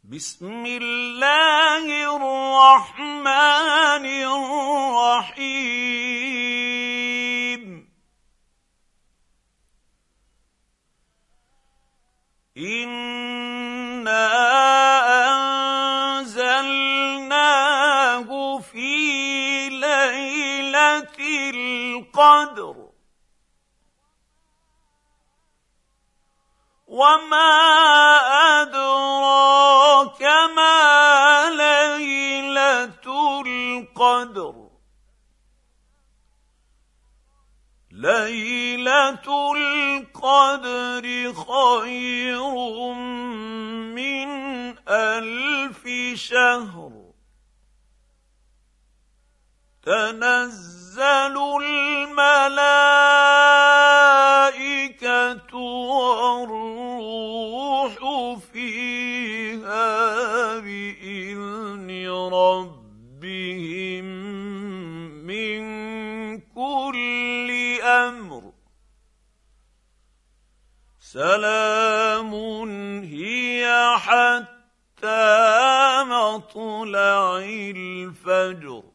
بسم الله الرحمن الرحيم إنا أنزلناه في ليلة القدر وما أدراك ما ليلة القدر ليلة القدر خير من 1000 شهر تنزل الملائكة والروح فيها بإذن ربهم من كل أمر سلام هي حتى مطلع الفجر